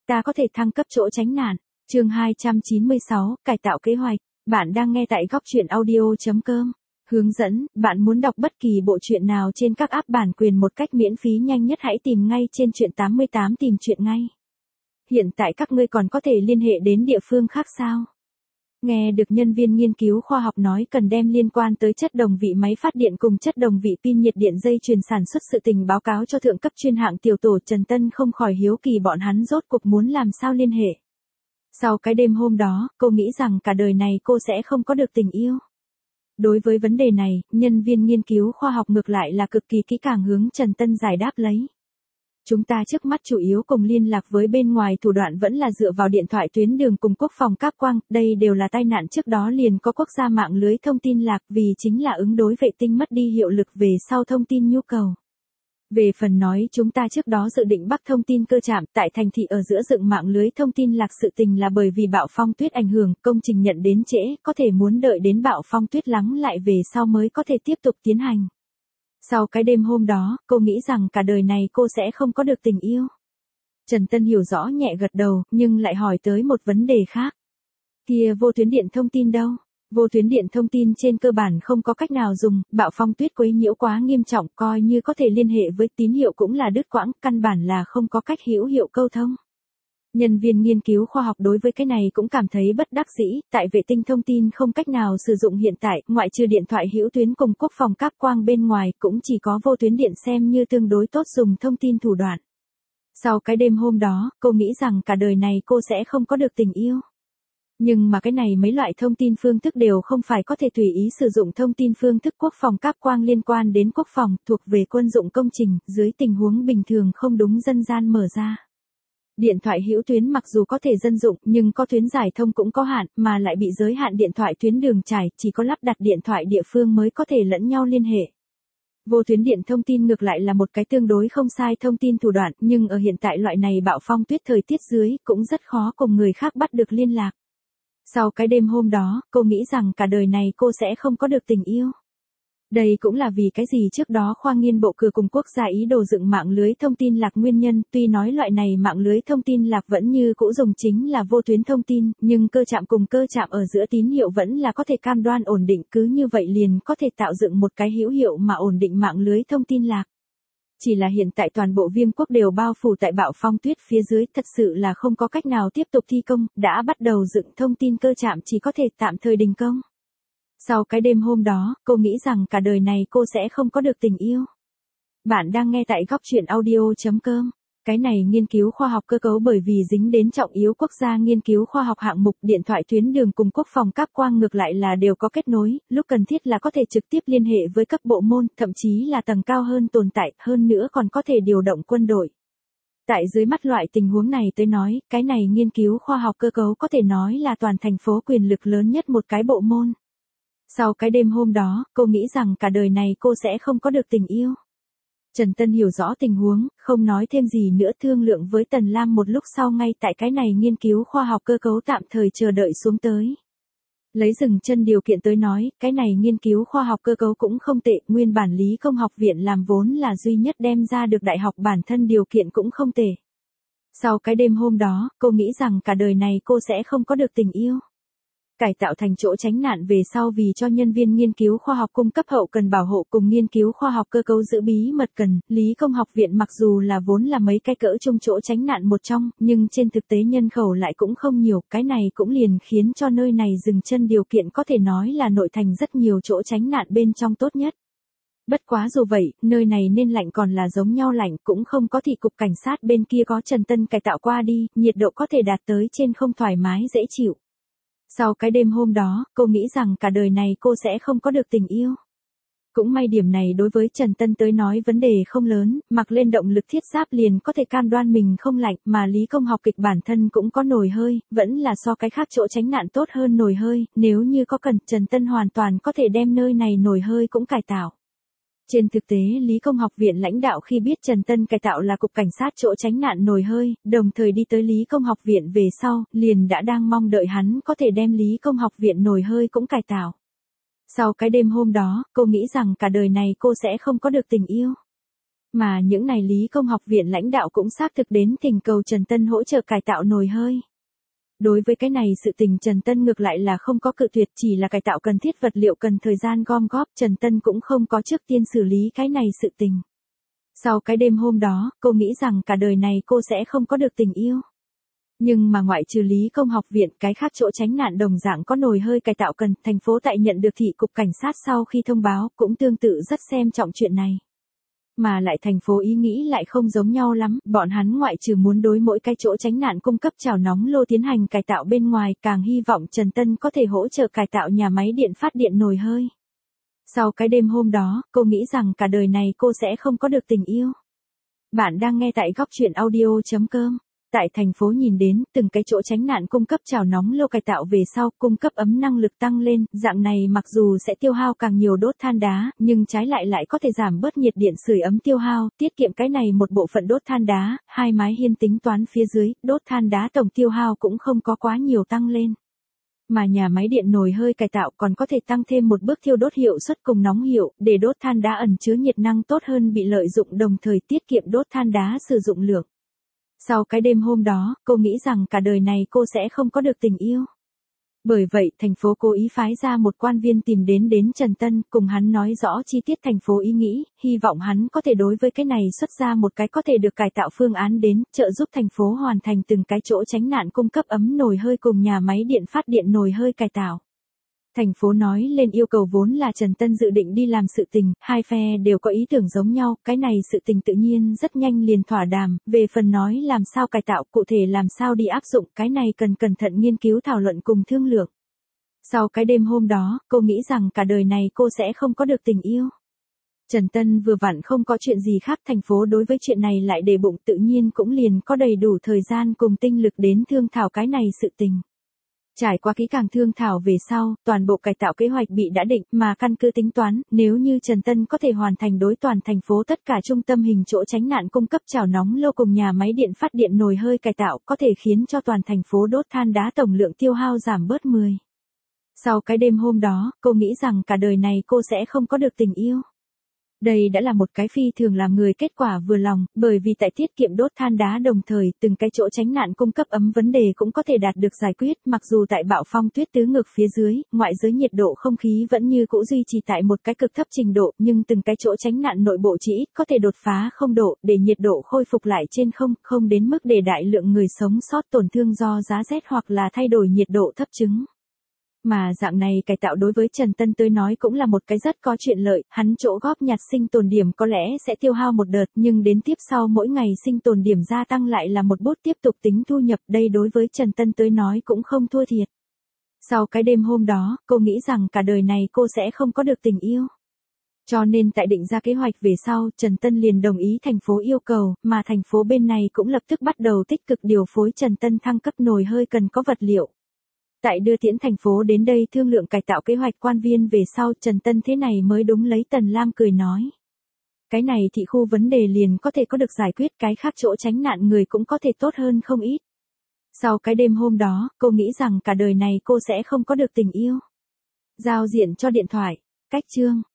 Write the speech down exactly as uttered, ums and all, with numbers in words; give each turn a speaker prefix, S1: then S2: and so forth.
S1: ta có thể thăng cấp chỗ tránh nạn. Chương hai trăm chín mươi sáu, cải tạo kế hoạch. Bạn đang nghe tại góc truyện audio chấm com. Hướng dẫn, bạn muốn đọc bất kỳ bộ truyện nào trên các app bản quyền một cách miễn phí nhanh nhất hãy tìm ngay trên truyện tám mươi tám tìm truyện ngay. Hiện tại các ngươi còn có thể liên hệ đến địa phương khác sao? Nghe được nhân viên nghiên cứu khoa học nói cần đem liên quan tới chất đồng vị máy phát điện cùng chất đồng vị pin nhiệt điện dây chuyền sản xuất sự tình báo cáo cho thượng cấp chuyên hạng tiểu tổ, Trần Tân không khỏi hiếu kỳ bọn hắn rốt cuộc muốn làm sao liên hệ. Sau cái đêm hôm đó, cô nghĩ rằng cả đời này cô sẽ không có được tình yêu. Đối với vấn đề này, nhân viên nghiên cứu khoa học ngược lại là cực kỳ kỹ càng hướng Trần Tân giải đáp lấy. Chúng ta trước mắt chủ yếu cùng liên lạc với bên ngoài thủ đoạn vẫn là dựa vào điện thoại tuyến đường cùng quốc phòng cáp quang, đây đều là tai nạn trước đó liền có quốc gia mạng lưới thông tin lạc vì chính là ứng đối vệ tinh mất đi hiệu lực về sau thông tin nhu cầu. Về phần nói chúng ta trước đó dự định bắc thông tin cơ trạm tại thành thị ở giữa dựng mạng lưới thông tin lạc, sự tình là bởi vì bão phong tuyết ảnh hưởng, công trình nhận đến trễ, có thể muốn đợi đến bão phong tuyết lắng lại về sau mới có thể tiếp tục tiến hành. Sau cái đêm hôm đó, cô nghĩ rằng cả đời này cô sẽ không có được tình yêu. Trần Tân hiểu rõ nhẹ gật đầu, nhưng lại hỏi tới một vấn đề khác. Kia vô tuyến điện thông tin đâu? Vô tuyến điện thông tin trên cơ bản không có cách nào dùng, bão phong tuyết quấy nhiễu quá nghiêm trọng, coi như có thể liên hệ với tín hiệu cũng là đứt quãng, căn bản là không có cách hữu hiệu câu thông. Nhân viên nghiên cứu khoa học đối với cái này cũng cảm thấy bất đắc dĩ, tại vệ tinh thông tin không cách nào sử dụng hiện tại, ngoại trừ điện thoại hữu tuyến cùng quốc phòng cáp quang bên ngoài cũng chỉ có vô tuyến điện xem như tương đối tốt dùng thông tin thủ đoạn. Sau cái đêm hôm đó, cô nghĩ rằng cả đời này cô sẽ không có được tình yêu. Nhưng mà cái này mấy loại thông tin phương thức đều không phải có thể tùy ý sử dụng thông tin phương thức quốc phòng cáp quang liên quan đến quốc phòng, thuộc về quân dụng công trình, dưới tình huống bình thường không đúng dân gian mở ra. Điện thoại hữu tuyến mặc dù có thể dân dụng nhưng có tuyến giải thông cũng có hạn, mà lại bị giới hạn điện thoại tuyến đường trải, chỉ có lắp đặt điện thoại địa phương mới có thể lẫn nhau liên hệ. Vô tuyến điện thông tin ngược lại là một cái tương đối không sai thông tin thủ đoạn, nhưng ở hiện tại loại này bão phong tuyết thời tiết dưới, cũng rất khó cùng người khác bắt được liên lạc. Sau cái đêm hôm đó, cô nghĩ rằng cả đời này cô sẽ không có được tình yêu. Đây cũng là vì cái gì trước đó Khoa Nghiên Bộ Cử cùng quốc gia ý đồ dựng mạng lưới thông tin lạc nguyên nhân, tuy nói loại này mạng lưới thông tin lạc vẫn như cũ dùng chính là vô tuyến thông tin, nhưng cơ trạm cùng cơ trạm ở giữa tín hiệu vẫn là có thể cam đoan ổn định, cứ như vậy liền có thể tạo dựng một cái hữu hiệu mà ổn định mạng lưới thông tin lạc. Chỉ là hiện tại toàn bộ Viêm quốc đều bao phủ tại bão phong tuyết phía dưới, thật sự là không có cách nào tiếp tục thi công, đã bắt đầu dựng thông tin cơ trạm chỉ có thể tạm thời đình công. Sau cái đêm hôm đó, cô nghĩ rằng cả đời này cô sẽ không có được tình yêu. Bạn đang nghe tại góc truyện audio chấm com. Cái này nghiên cứu khoa học cơ cấu bởi vì dính đến trọng yếu quốc gia nghiên cứu khoa học hạng mục, điện thoại tuyến đường cùng quốc phòng cáp quang ngược lại là đều có kết nối, lúc cần thiết là có thể trực tiếp liên hệ với cấp bộ môn, thậm chí là tầng cao hơn tồn tại, hơn nữa còn có thể điều động quân đội. Tại dưới mắt loại tình huống này tới nói, cái này nghiên cứu khoa học cơ cấu có thể nói là toàn thành phố quyền lực lớn nhất một cái bộ môn. Sau cái đêm hôm đó, cô nghĩ rằng cả đời này cô sẽ không có được tình yêu. Trần Tân hiểu rõ tình huống, không nói thêm gì nữa, thương lượng với Tần Lam một lúc sau ngay tại cái này nghiên cứu khoa học cơ cấu tạm thời chờ đợi xuống tới. Lấy dừng chân điều kiện tới nói, cái này nghiên cứu khoa học cơ cấu cũng không tệ, nguyên bản Lý Công học viện làm vốn là duy nhất đem ra được đại học bản thân điều kiện cũng không tệ. Sau cái đêm hôm đó, cô nghĩ rằng cả đời này cô sẽ không có được tình yêu. Cải tạo thành chỗ tránh nạn về sau vì cho nhân viên nghiên cứu khoa học cung cấp hậu cần bảo hộ cùng nghiên cứu khoa học cơ cấu giữ bí mật cần, Lý Công học viện mặc dù là vốn là mấy cái cỡ chung chỗ tránh nạn một trong, nhưng trên thực tế nhân khẩu lại cũng không nhiều, cái này cũng liền khiến cho nơi này dừng chân điều kiện có thể nói là nội thành rất nhiều chỗ tránh nạn bên trong tốt nhất. Bất quá dù vậy, nơi này nên lạnh còn là giống nhau lạnh, cũng không có thị cục cảnh sát bên kia có Trần Tân cải tạo qua đi, nhiệt độ có thể đạt tới trên không, thoải mái dễ chịu. Sau cái đêm hôm đó, cô nghĩ rằng cả đời này cô sẽ không có được tình yêu. Cũng may điểm này đối với Trần Tân tới nói vấn đề không lớn, mặc lên động lực thiết giáp liền có thể cam đoan mình không lạnh, mà Lý Công học kịch bản thân cũng có nồi hơi, vẫn là so cái khác chỗ tránh nạn tốt hơn nồi hơi, nếu như có cần, Trần Tân hoàn toàn có thể đem nơi này nồi hơi cũng cải tạo. Trên thực tế Lý Công học viện lãnh đạo khi biết Trần Tân cải tạo là cục cảnh sát chỗ tránh nạn nồi hơi, đồng thời đi tới Lý Công học viện về sau, liền đã đang mong đợi hắn có thể đem Lý Công học viện nồi hơi cũng cải tạo. Sau cái đêm hôm đó, cô nghĩ rằng cả đời này cô sẽ không có được tình yêu. Mà những này Lý Công học viện lãnh đạo cũng xác thực đến thỉnh cầu Trần Tân hỗ trợ cải tạo nồi hơi. Đối với cái này sự tình Trần Tân ngược lại là không có cự tuyệt, chỉ là cải tạo cần thiết vật liệu cần thời gian gom góp, Trần Tân cũng không có trước tiên xử lý cái này sự tình. Sau cái đêm hôm đó, cô nghĩ rằng cả đời này cô sẽ không có được tình yêu. Nhưng mà ngoại trừ Lý Công học viện, cái khác chỗ tránh nạn đồng dạng có nồi hơi cải tạo cần, thành phố tại nhận được thị cục cảnh sát sau khi thông báo, cũng tương tự rất xem trọng chuyện này. Mà lại thành phố ý nghĩ lại không giống nhau lắm, bọn hắn ngoại trừ muốn đối mỗi cái chỗ tránh nạn cung cấp chảo nóng lô tiến hành cải tạo bên ngoài, càng hy vọng Trần Tân có thể hỗ trợ cải tạo nhà máy điện phát điện nồi hơi. Sau cái đêm hôm đó, cô nghĩ rằng cả đời này cô sẽ không có được tình yêu. Bạn đang nghe tại góc chuyện audio chấm com. Tại thành phố nhìn đến, từng cái chỗ tránh nạn cung cấp chảo nóng lô cải tạo về sau, cung cấp ấm năng lực tăng lên, dạng này mặc dù sẽ tiêu hao càng nhiều đốt than đá, nhưng trái lại lại có thể giảm bớt nhiệt điện sưởi ấm tiêu hao, tiết kiệm cái này một bộ phận đốt than đá, hai mái hiên tính toán phía dưới, đốt than đá tổng tiêu hao cũng không có quá nhiều tăng lên. Mà nhà máy điện nồi hơi cải tạo còn có thể tăng thêm một bước thiêu đốt hiệu suất cùng nóng hiệu, để đốt than đá ẩn chứa nhiệt năng tốt hơn bị lợi dụng, đồng thời tiết kiệm đốt than đá sử dụng lượng. Sau cái đêm hôm đó, cô nghĩ rằng cả đời này cô sẽ không có được tình yêu. Bởi vậy, thành phố cố ý phái ra một quan viên tìm đến đến Trần Tân, cùng hắn nói rõ chi tiết thành phố ý nghĩ, hy vọng hắn có thể đối với cái này xuất ra một cái có thể được cải tạo phương án đến, trợ giúp thành phố hoàn thành từng cái chỗ tránh nạn cung cấp ấm nồi hơi cùng nhà máy điện phát điện nồi hơi cải tạo. Thành phố nói lên yêu cầu vốn là Trần Tân dự định đi làm sự tình, hai phe đều có ý tưởng giống nhau, cái này sự tình tự nhiên rất nhanh liền thỏa đàm, về phần nói làm sao cải tạo, cụ thể làm sao đi áp dụng, cái này cần cẩn thận nghiên cứu thảo luận cùng thương lượng. Sau cái đêm hôm đó, cô nghĩ rằng cả đời này cô sẽ không có được tình yêu. Trần Tân vừa vặn không có chuyện gì khác, thành phố đối với chuyện này lại để bụng, tự nhiên cũng liền có đầy đủ thời gian cùng tinh lực đến thương thảo cái này sự tình. Trải qua kỹ càng thương thảo về sau, toàn bộ cải tạo kế hoạch bị đã định, mà căn cứ tính toán, nếu như Trần Tân có thể hoàn thành đối toàn thành phố tất cả trung tâm hình chỗ tránh nạn cung cấp chảo nóng lô cùng nhà máy điện phát điện nồi hơi cải tạo, có thể khiến cho toàn thành phố đốt than đá tổng lượng tiêu hao giảm bớt mười. Sau cái đêm hôm đó, cô nghĩ rằng cả đời này cô sẽ không có được tình yêu. Đây đã là một cái phi thường làm người kết quả vừa lòng, bởi vì tại tiết kiệm đốt than đá đồng thời, từng cái chỗ tránh nạn cung cấp ấm vấn đề cũng có thể đạt được giải quyết, mặc dù tại bạo phong tuyết tứ ngược phía dưới, ngoại giới nhiệt độ không khí vẫn như cũ duy trì tại một cái cực thấp trình độ, nhưng từng cái chỗ tránh nạn nội bộ chỉ ít có thể đột phá không độ, để nhiệt độ khôi phục lại trên không, không đến mức để đại lượng người sống sót tổn thương do giá rét hoặc là thay đổi nhiệt độ thấp chứng. Mà dạng này cải tạo đối với Trần Tân tới nói cũng là một cái rất có chuyện lợi, hắn chỗ góp nhặt sinh tồn điểm có lẽ sẽ tiêu hao một đợt, nhưng đến tiếp sau mỗi ngày sinh tồn điểm gia tăng lại là một bút tiếp tục tính thu nhập, đây đối với Trần Tân tới nói cũng không thua thiệt. Sau cái đêm hôm đó, cô nghĩ rằng cả đời này cô sẽ không có được tình yêu. Cho nên tại định ra kế hoạch về sau, Trần Tân liền đồng ý thành phố yêu cầu, mà thành phố bên này cũng lập tức bắt đầu tích cực điều phối Trần Tân thăng cấp nồi hơi cần có vật liệu. Tại đưa tiễn thành phố đến đây thương lượng cải tạo kế hoạch quan viên về sau, Trần Tân thế này mới đúng lấy Tần Lam cười nói. Cái này thị khu vấn đề liền có thể có được giải quyết, cái khác chỗ tránh nạn người cũng có thể tốt hơn không ít. Sau cái đêm hôm đó, cô nghĩ rằng cả đời này cô sẽ không có được tình yêu. Giao diện cho điện thoại, cách chương.